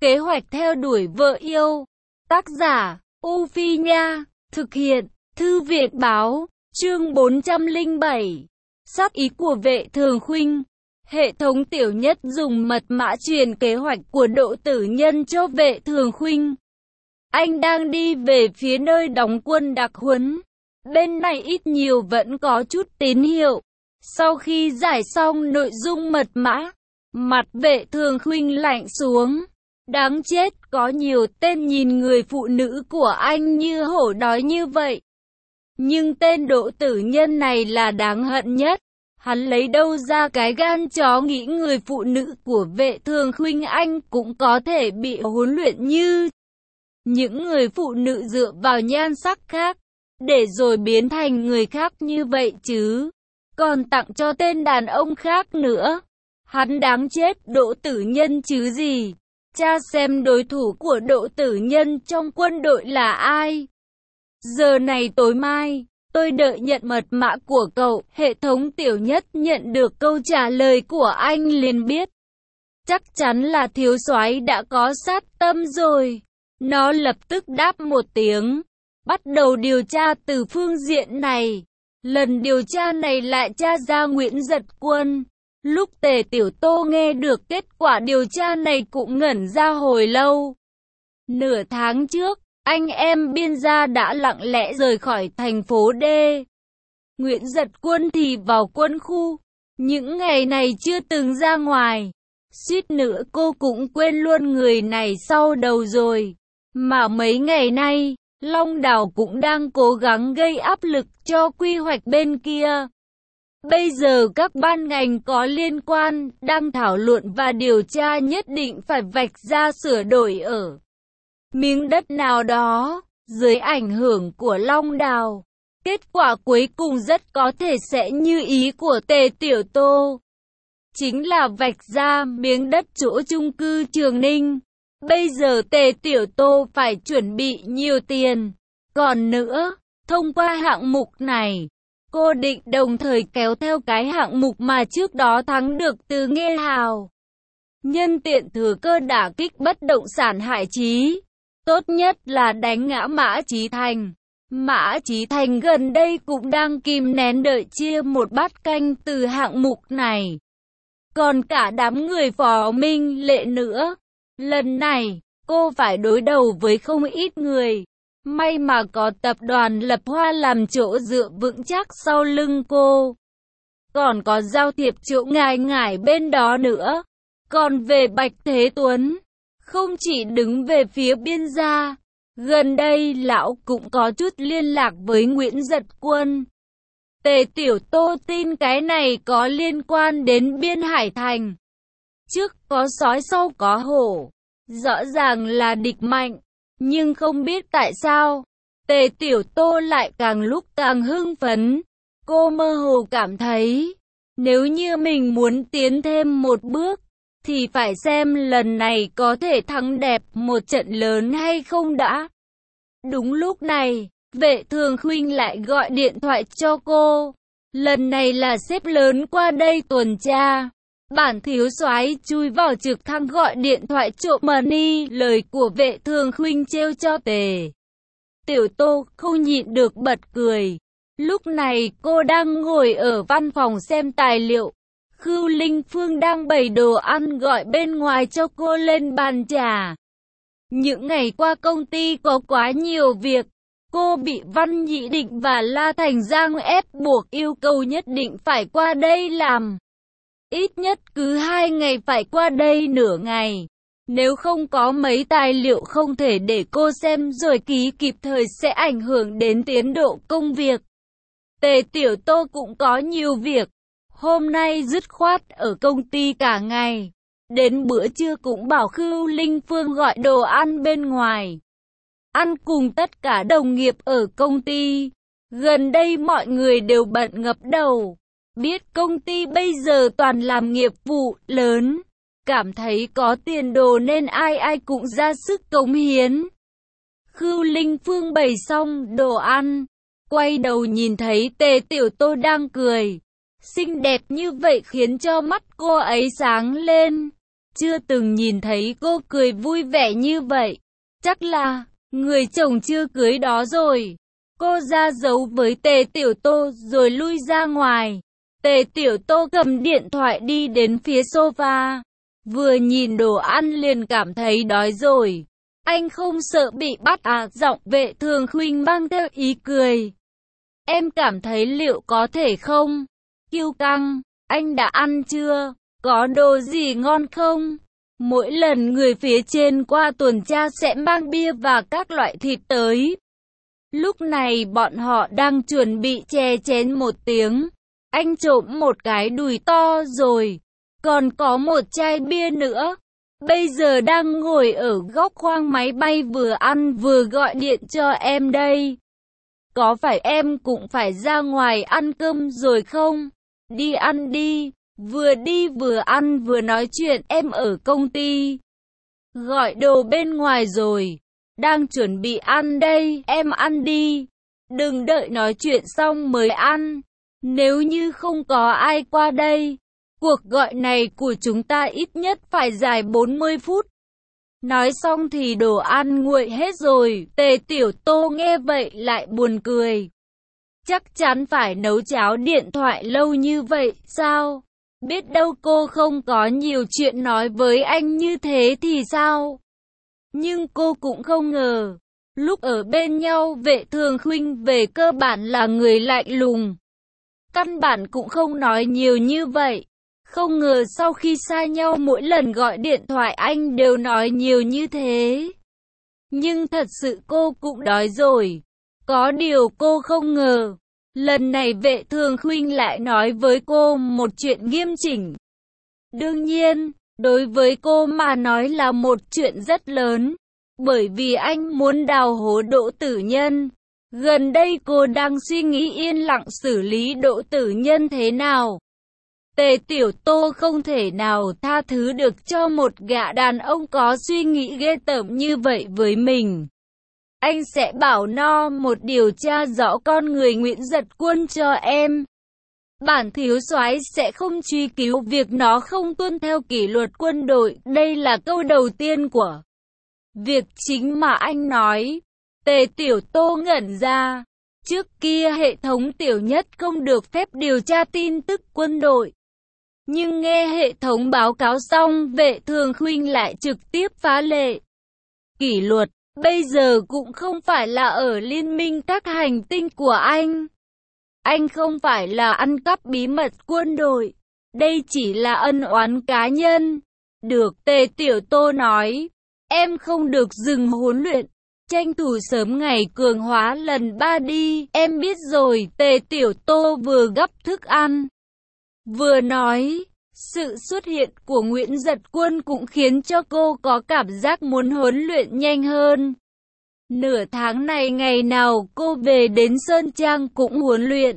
Kế hoạch theo đuổi vợ yêu. Tác giả, U Phi Nha. Thực hiện, Thư viện Báo. Chương 407. Sắc ý của Vệ Thường Khuynh. Hệ thống Tiểu Nhất dùng mật mã truyền kế hoạch của Đỗ Tử Nhân cho Vệ Thường Khuynh. Anh đang đi về phía nơi đóng quân đặc huấn. Bên này ít nhiều vẫn có chút tín hiệu. Sau khi giải xong nội dung mật mã, mặt Vệ Thường Khuynh lạnh xuống. Đáng chết, có nhiều tên nhìn người phụ nữ của anh như hổ đói như vậy. Nhưng tên Đỗ Tử Nhân này là đáng hận nhất. Hắn lấy đâu ra cái gan chó nghĩ người phụ nữ của Vệ Thường Khuynh anh cũng có thể bị huấn luyện như những người phụ nữ dựa vào nhan sắc khác, để rồi biến thành người khác như vậy chứ. Còn tặng cho tên đàn ông khác nữa. Hắn đáng chết, Đỗ Tử Nhân chứ gì. Tra xem đối thủ của Đỗ Tử Nhân trong quân đội là ai. Giờ này tối mai, tôi đợi nhận mật mã của cậu. Hệ thống Tiểu Nhất nhận được câu trả lời của anh liền biết. Chắc chắn là thiếu soái đã có sát tâm rồi. Nó lập tức đáp một tiếng. Bắt đầu điều tra từ phương diện này. Lần điều tra này lại tra ra Nguyễn Giật Quân. Lúc Tề Tiểu Tô nghe được kết quả điều tra này cũng ngẩn ra hồi lâu. Nửa tháng trước, anh em Biên gia đã lặng lẽ rời khỏi thành phố D. Nguyễn Giật Quân thì vào quân khu. Những ngày này chưa từng ra ngoài. Suýt nữa cô cũng quên luôn người này sau đầu rồi. Mà mấy ngày nay, Long Đào cũng đang cố gắng gây áp lực cho quy hoạch bên kia. Bây giờ các ban ngành có liên quan đang thảo luận và điều tra nhất định phải vạch ra sửa đổi ở miếng đất nào đó, dưới ảnh hưởng của Long Đào. Kết quả cuối cùng rất có thể sẽ như ý của Tề Tiểu Tô. Chính là vạch ra miếng đất chỗ chung cư Trường Ninh. Bây giờ Tề Tiểu Tô phải chuẩn bị nhiều tiền. Còn nữa, thông qua hạng mục này, cô định đồng thời kéo theo cái hạng mục mà trước đó thắng được từ Nghê Hào. Nhân tiện thừa cơ đả kích bất động sản Hải Chí. Tốt nhất là đánh ngã Mã Chí Thành. Mã Chí Thành gần đây cũng đang kìm nén đợi chia một bát canh từ hạng mục này. Còn cả đám người Phó Minh Lệ nữa. Lần này, cô phải đối đầu với không ít người. May mà có tập đoàn Lập Hoa làm chỗ dựa vững chắc sau lưng cô. Còn có Giao Thiệp chỗ ngài ngải bên đó nữa. Còn về Bạch Thế Tuấn, không chỉ đứng về phía Biên gia. Gần đây lão cũng có chút liên lạc với Nguyễn Giật Quân. Tề Tiểu Tô tin cái này có liên quan đến Biên Hải Thành. Trước có sói sau có hổ. Rõ ràng là địch mạnh. Nhưng không biết tại sao, Tề Tiểu Tô lại càng lúc càng hưng phấn. Cô mơ hồ cảm thấy, nếu như mình muốn tiến thêm một bước, thì phải xem lần này có thể thắng đẹp một trận lớn hay không đã. Đúng lúc này, Vệ Thường Khuynh lại gọi điện thoại cho cô. Lần này là sếp lớn qua đây tuần tra. Bản thiếu soái chui vào trực thăng gọi điện thoại trộm money, lời của Vệ Thường Khuynh trêu cho Tề Tiểu Tô không nhịn được bật cười. Lúc này cô đang ngồi ở văn phòng xem tài liệu. Khưu Linh Phương đang bày đồ ăn gọi bên ngoài cho cô lên bàn trà. Những ngày qua công ty có quá nhiều việc. Cô bị Văn Nhị Định và La Thành Giang ép buộc yêu cầu nhất định phải qua đây làm. Ít nhất cứ 2 ngày phải qua đây nửa ngày. Nếu không có mấy tài liệu không thể để cô xem rồi ký kịp thời sẽ ảnh hưởng đến tiến độ công việc. Tề Tiểu Tô cũng có nhiều việc. Hôm nay dứt khoát ở công ty cả ngày. Đến bữa trưa cũng bảo Khưu Linh Phương gọi đồ ăn bên ngoài. Ăn cùng tất cả đồng nghiệp ở công ty. Gần đây mọi người đều bận ngập đầu. Biết công ty bây giờ toàn làm nghiệp vụ lớn. Cảm thấy có tiền đồ nên ai ai cũng ra sức cống hiến. Khưu Linh Phương bày xong đồ ăn. Quay đầu nhìn thấy Tề Tiểu Tô đang cười. Xinh đẹp như vậy khiến cho mắt cô ấy sáng lên. chưa từng nhìn thấy cô cười vui vẻ như vậy. Chắc là người chồng chưa cưới đó rồi. Cô ra dấu với Tề Tiểu Tô rồi lui ra ngoài. Tề Tiểu Tô cầm điện thoại đi đến phía sofa. Vừa nhìn đồ ăn liền cảm thấy đói rồi. Anh không sợ bị bắt à? Giọng Vệ Thường Khuynh mang theo ý cười. Em cảm thấy liệu có thể không? Kiêu Căng, anh đã ăn chưa? Có đồ gì ngon không? Mỗi lần người phía trên qua tuần tra sẽ mang bia và các loại thịt tới. Lúc này bọn họ đang chuẩn bị chè chén một tiếng. Anh trộm một cái đùi to rồi. Còn có một chai bia nữa. Bây giờ đang ngồi ở góc khoang máy bay vừa ăn vừa gọi điện cho em đây. Có phải em cũng phải ra ngoài ăn cơm rồi không? Đi ăn đi. Đi vừa ăn vừa nói chuyện, em ở công ty. Gọi đồ bên ngoài rồi. Đang chuẩn bị ăn đây, em ăn đi. Đừng đợi nói chuyện xong mới ăn. Nếu như không có ai qua đây, cuộc gọi này của chúng ta ít nhất phải dài 40 phút. Nói xong thì đồ ăn nguội hết rồi. Tề Tiểu Tô nghe vậy lại buồn cười. Chắc chắn phải nấu cháo điện thoại lâu như vậy sao? Biết đâu cô không có nhiều chuyện nói với anh như thế thì sao? Nhưng cô cũng không ngờ. Lúc ở bên nhau Vệ Thường Khuynh về cơ bản là người lạnh lùng. Căn bản cũng không nói nhiều như vậy. Không ngờ sau khi xa nhau mỗi lần gọi điện thoại anh đều nói nhiều như thế. Nhưng thật sự cô cũng đói rồi. Có điều cô không ngờ. Lần này Vệ Thường Khuynh lại nói với cô một chuyện nghiêm chỉnh. Đương nhiên, đối với cô mà nói là một chuyện rất lớn. Bởi vì anh muốn đào hố Đỗ Tử Nhân. Gần đây cô đang suy nghĩ yên lặng xử lý Đỗ Tử Nhân thế nào. Tề Tiểu Tô không thể nào tha thứ được cho một gã đàn ông có suy nghĩ ghê tởm như vậy với mình. Anh sẽ bảo nó một điều tra rõ con người Nguyễn Giật Quân cho em. Bản thiếu soái sẽ không truy cứu việc nó không tuân theo kỷ luật quân đội. Đây là câu đầu tiên của việc chính mà anh nói. Tề Tiểu Tô ngẩn ra. Trước kia hệ thống Tiểu Nhất không được phép điều tra tin tức quân đội. Nhưng nghe hệ thống báo cáo xong, Vệ Thường Khuynh lại trực tiếp phá lệ. Kỷ luật, bây giờ cũng không phải là ở liên minh các hành tinh của anh. Anh không phải là ăn cắp bí mật quân đội. Đây chỉ là ân oán cá nhân. Được, Tề Tiểu Tô nói. Em không được dừng huấn luyện. Tranh thủ sớm ngày cường hóa lần 3 đi. Em biết rồi. Tề Tiểu Tô vừa gắp thức ăn vừa nói. Sự xuất hiện của Nguyễn Giật Quân cũng khiến cho cô có cảm giác muốn huấn luyện nhanh hơn. Nửa tháng này ngày nào cô về đến Sơn Trang cũng huấn luyện.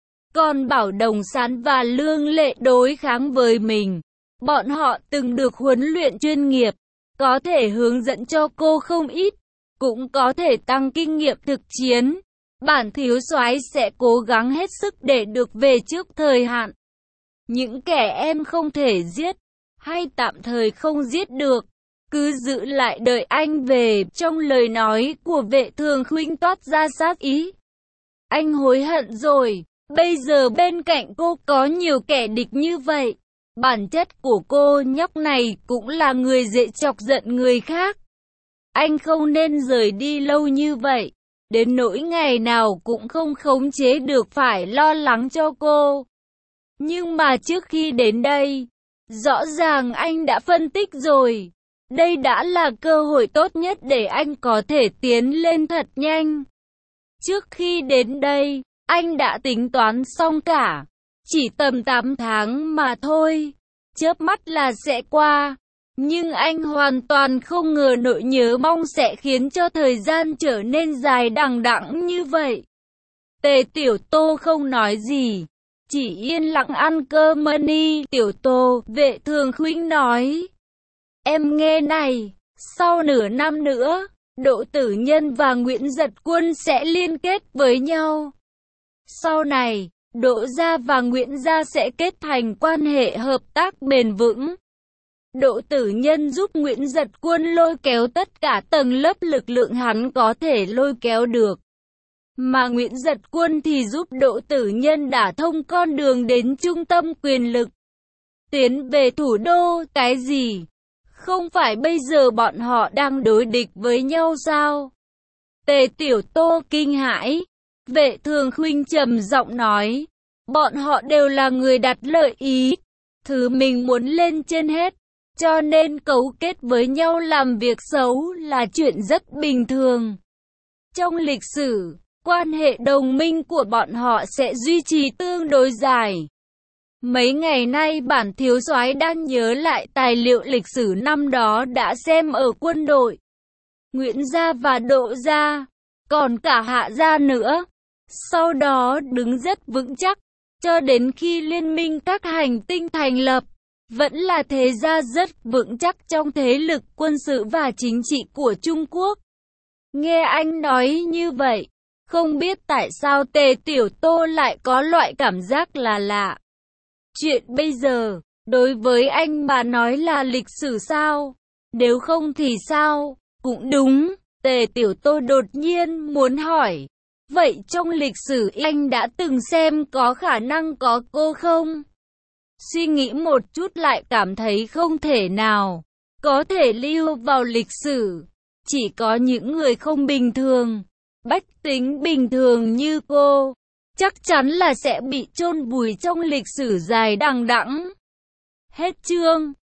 Còn Bảo Đồng Sán và Lương Lệ đối kháng với mình. Bọn họ từng được huấn luyện chuyên nghiệp, có thể hướng dẫn cho cô không ít, cũng có thể tăng kinh nghiệm thực chiến. Bản thiếu soái sẽ cố gắng hết sức để được về trước thời hạn. Những kẻ em không thể giết, hay tạm thời không giết được, cứ giữ lại đợi anh về. Trong lời nói của Vệ Thường Khuynh toát ra sát ý. Anh hối hận rồi, bây giờ bên cạnh cô có nhiều kẻ địch như vậy. Bản chất của cô nhóc này cũng là người dễ chọc giận người khác. Anh không nên rời đi lâu như vậy, đến nỗi ngày nào cũng không khống chế được phải lo lắng cho cô. Nhưng mà trước khi đến đây, rõ ràng anh đã phân tích rồi. Đây đã là cơ hội tốt nhất để anh có thể tiến lên thật nhanh. Trước khi đến đây, anh đã tính toán xong cả. Chỉ tầm 8 tháng mà thôi. Chớp mắt là sẽ qua. Nhưng anh hoàn toàn không ngờ nỗi nhớ mong sẽ khiến cho thời gian trở nên dài đằng đẵng như vậy. Tề Tiểu Tô không nói gì, chỉ yên lặng ăn cơm. Đi Tiểu Tô, Vệ Thường Khuynh nói. Em nghe này, sau nửa năm nữa, Đỗ Tử Nhân và Nguyễn Giật Quân sẽ liên kết với nhau. Sau này, Đỗ gia và Nguyễn gia sẽ kết thành quan hệ hợp tác bền vững. Đỗ Tử Nhân giúp Nguyễn Giật Quân lôi kéo tất cả tầng lớp lực lượng hắn có thể lôi kéo được. Mà Nguyễn Giật Quân thì giúp Đỗ Tử Nhân đả thông con đường đến trung tâm quyền lực. Tiến về thủ đô, cái gì? Không phải bây giờ bọn họ đang đối địch với nhau sao? Tề Tiểu Tô kinh hãi. Vệ Thường Khuynh trầm giọng nói, bọn họ đều là người đặt lợi ý, thứ mình muốn lên trên hết, cho nên cấu kết với nhau làm việc xấu là chuyện rất bình thường. Trong lịch sử, quan hệ đồng minh của bọn họ sẽ duy trì tương đối dài. Mấy ngày nay bản thiếu soái đang nhớ lại tài liệu lịch sử năm đó đã xem ở quân đội. Nguyễn gia và Đỗ gia, còn cả Hạ gia nữa. Sau đó đứng rất vững chắc, cho đến khi liên minh các hành tinh thành lập, vẫn là thế gia rất vững chắc trong thế lực quân sự và chính trị của Trung Quốc. Nghe anh nói như vậy, không biết tại sao Tề Tiểu Tô lại có loại cảm giác là lạ. Chuyện bây giờ, đối với anh mà nói là lịch sử sao? Nếu không thì sao? Cũng đúng, Tề Tiểu Tô đột nhiên muốn hỏi. Vậy trong lịch sử anh đã từng xem có khả năng có cô không? Suy nghĩ một chút lại cảm thấy không thể nào có thể lưu vào lịch sử. Chỉ có những người không bình thường, bách tính bình thường như cô, chắc chắn là sẽ bị chôn vùi trong lịch sử dài đằng đẵng. Hết chương.